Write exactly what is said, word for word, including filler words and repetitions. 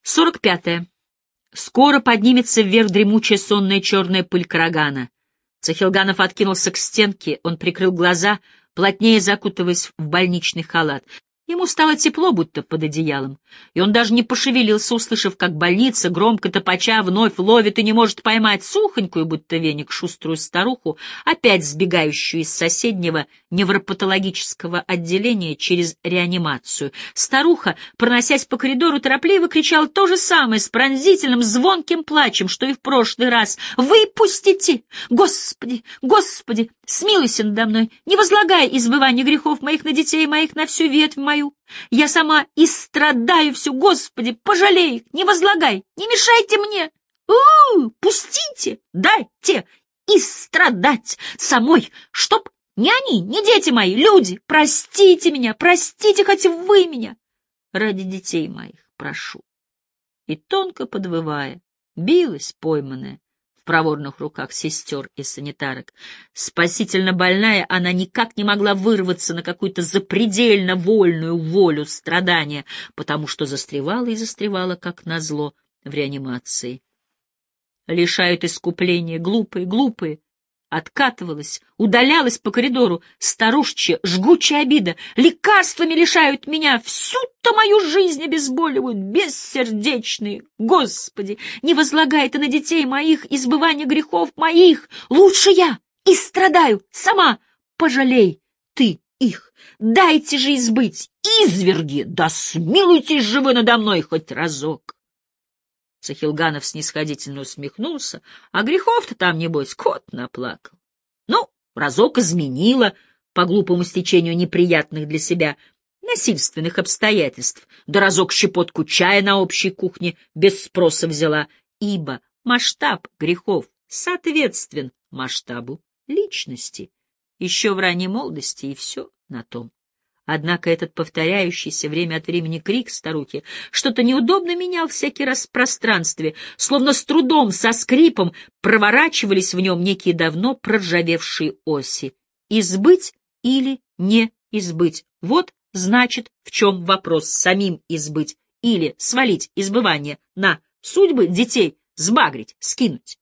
сорок пятое. Скоро поднимется вверх дремучая сонная черная пыль карагана. Цахилганов откинулся к стенке, он прикрыл глаза, плотнее закутываясь в больничный халат. Ему стало тепло, будто под одеялом, и он даже не пошевелился, услышав, как больница, громко топача, вновь ловит и не может поймать сухонькую, будто веник, шуструю старуху, опять сбегающую из соседнего невропатологического отделения через реанимацию. Старуха, проносясь по коридору, торопливо кричала то же самое с пронзительным звонким плачем, что и в прошлый раз. «Выпустите! Господи! Господи! Смилуйся надо мной! Не возлагай избывания грехов моих на детей моих, на всю ветвь мою! Я сама истрадаю всю, Господи, пожалей их, не возлагай, не мешайте мне! У-у-у, пустите, дайте истрадать самой, чтоб не они, не дети мои, люди, простите меня, простите хоть вы меня, ради детей моих прошу». И тонко подвывая, билась пойманная в проворных руках сестер и санитарок. Спасительно больная, она никак не могла вырваться на какую-то запредельно вольную волю страдания, потому что застревала и застревала, как назло, в реанимации. Лишают искупления, глупые, глупые. Откатывалась, удалялась по коридору, старушечья, жгучая обида. Лекарствами лишают меня, всю-то мою жизнь обезболивают, бессердечные. Господи, не возлагай ты на детей моих избывание грехов моих. Лучше я и страдаю сама. Пожалей ты их. Дайте же избыть, изверги, да смилуйтесь же вы надо мной хоть разок. Цахилганов снисходительно усмехнулся, а грехов-то там, небось, кот наплакал. Ну, разок изменила по глупому стечению неприятных для себя насильственных обстоятельств, да разок щепотку чая на общей кухне без спроса взяла, ибо масштаб грехов соответствен масштабу личности. Еще в ранней молодости и все на том. Однако этот повторяющийся время от времени крик старухи что-то неудобно менял всякий раз в пространстве, словно с трудом, со скрипом проворачивались в нем некие давно проржавевшие оси. Избыть или не избыть — вот, значит, в чем вопрос: самим избыть или свалить избывание на судьбы детей, сбагрить, скинуть.